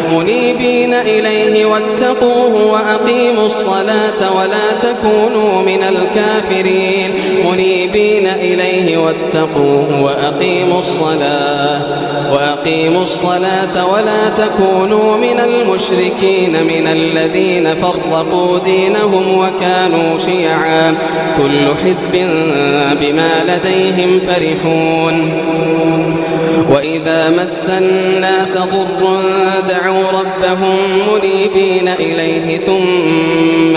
منيبين إليه واتقوه وأقيموا الصلاة ولا تكونوا من الكافرين منيبين إليه واتقوه وأقيموا الصلاة ولا تكونوا من المشركين من الذين فرقوا دينهم وكانوا شيعا كل حزب بما لديهم فرحون وإذا مس الناس ضر دعوا ربهم منيبين إليه ثم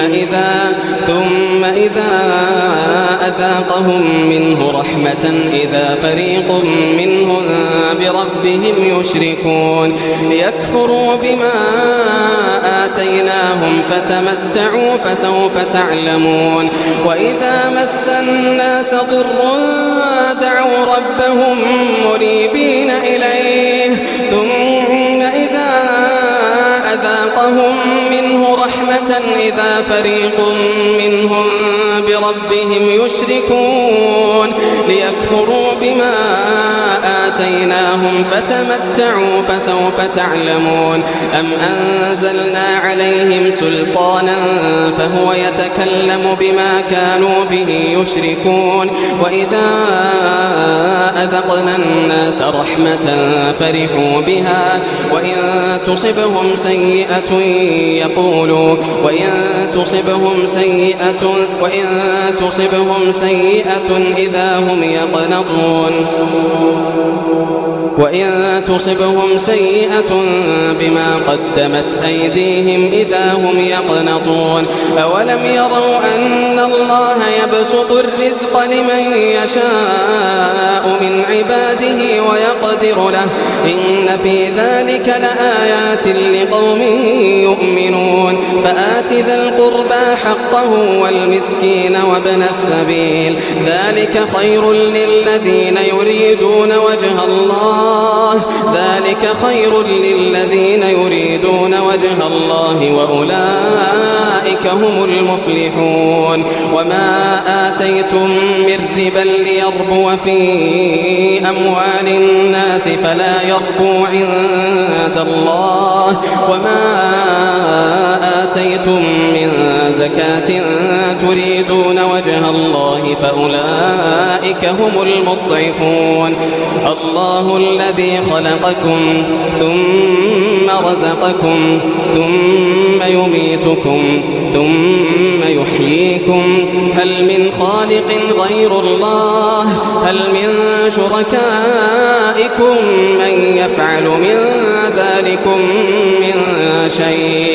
إذا أذاقهم منه رحمة إذا فريق منهم بربهم يشركون ليكفروا بما آتيناهم فتمتعوا فسوف تعلمون وإذا مس الناس ضر دعوا ربهم منيبين إليه ثم إذا أذاقهم منه رحمة إذا فريق منهم بربهم يشركون ليكفروا بما آتيناهم فتمتعوا فسوف تعلمون أم أنزلنا عليهم سلطانا فهو يتكلم بما كانوا به يشركون وإذا أذقنا الناس رحمة فرحوا بها وإن تصبهم سيئة يقولوا وإن تصبهم سيئة إذا هم يقنطون وإن تصبهم سيئة بما قدمت أيديهم إذا هم يقنطون أولم يروا أن الله يبسط الرزق لمن يشاء من عباده ويقدر له إن في ذلك لآيات لقوم يؤمنون فآت ذا القربى حقه والمسكين وابن السبيل ذلك خير للذين يريدون وجه الله وأولئك هم المفلحون وما آتيتم من ربا ليربو في أموال الناس فلا يربو عند الله وما آتيتم من زكاة تريدون وجه الله فأولئك هم المضعفون الله الذي خلقكم ثم رزقكم ثم يميتكم ثم يحييكم هل من خالق غير الله هل من شركائكم من يفعل من ذلكم من شيء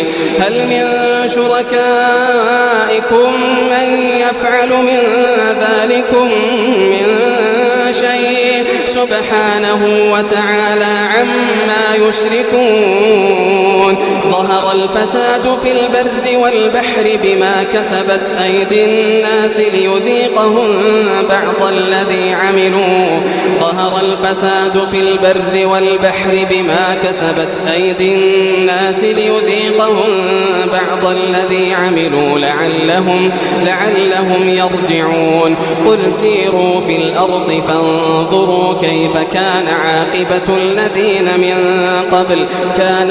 سبحانه وتعالى عما يشركون ظهر الفساد في البر والبحر بما كسبت أيدي الناس ليذيقهم بعض الذي عملوا لعلهم يرجعون قل سيروا في الأرض فانظروا كيف كان عاقبة الذين من قبل كان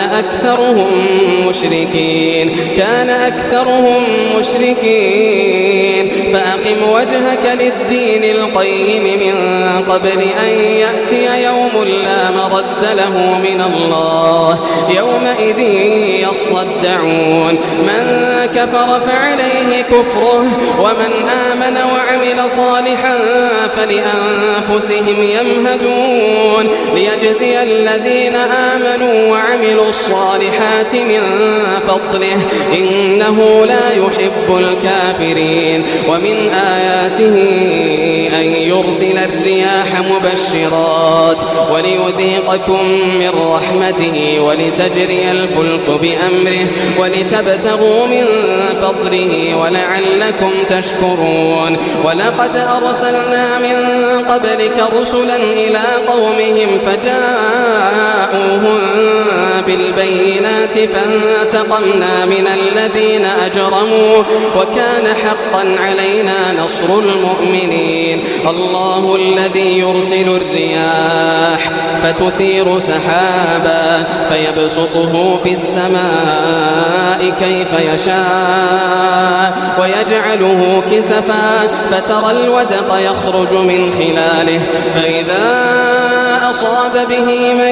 أكثرهم مشركين فأقم وجهك للدين القيم من قبل أن يأتي يوم لا مرد له من الله يومئذ يصدعون من كفر فعليه كفره ومن آمن وعمل صالحا فلأنفسهم يمهدون ليجزي الذين آمنوا وعملوا الصالحات من فضله إنه لا يحب الكافرين ومن آياته أن يرسل الرياح مبشرات وليذيقكم من رحمته ولتجري الفلك بأمره ولتبتغوا من فضله ولعلكم تشكرون ولقد أرسلنا من قبلك رسلا إلى قومهم فجاءوهم بالبينات فانتقمنا من الذين أجرموا وكان حقا علينا علينا نصر المؤمنين الله الذي يرسل الرياح فتثير سحابا فيبسطه في السماء كيف يشاء ويجعله كسفا فترى الودق يخرج من خلاله فإذا أصاب به من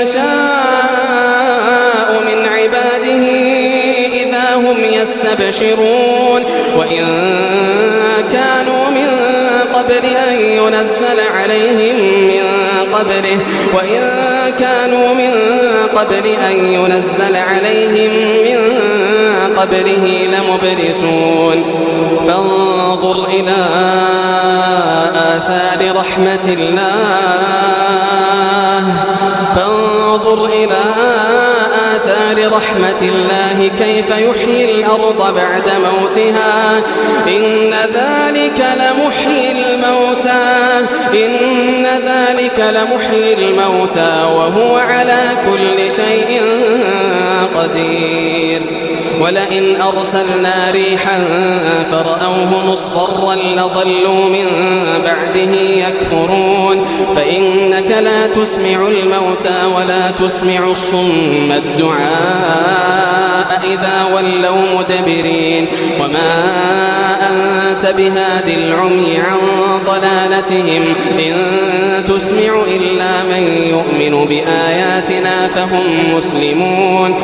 يشاء من عباده إذا هم يستبشرون وإن كانوا من قبل أن ينزل عليهم من قبله لمبلسون فانظر إلى آثار رحمة الله كيف يحيي الأرض بعد موتها إن ذلك لمحيي الموتى وهو على كل شيء قدير ولئن أرسلنا ريحا فرأوه مصفرا لظلوا من بعده يكفرون فإنك لا تسمع الموتى ولا تسمع الصم الدعاء إذا ولوا مدبرين وما أنت بهاد العمي عن ضلالتهم إن تسمع إلا من يؤمن بآياتنا فهم مسلمون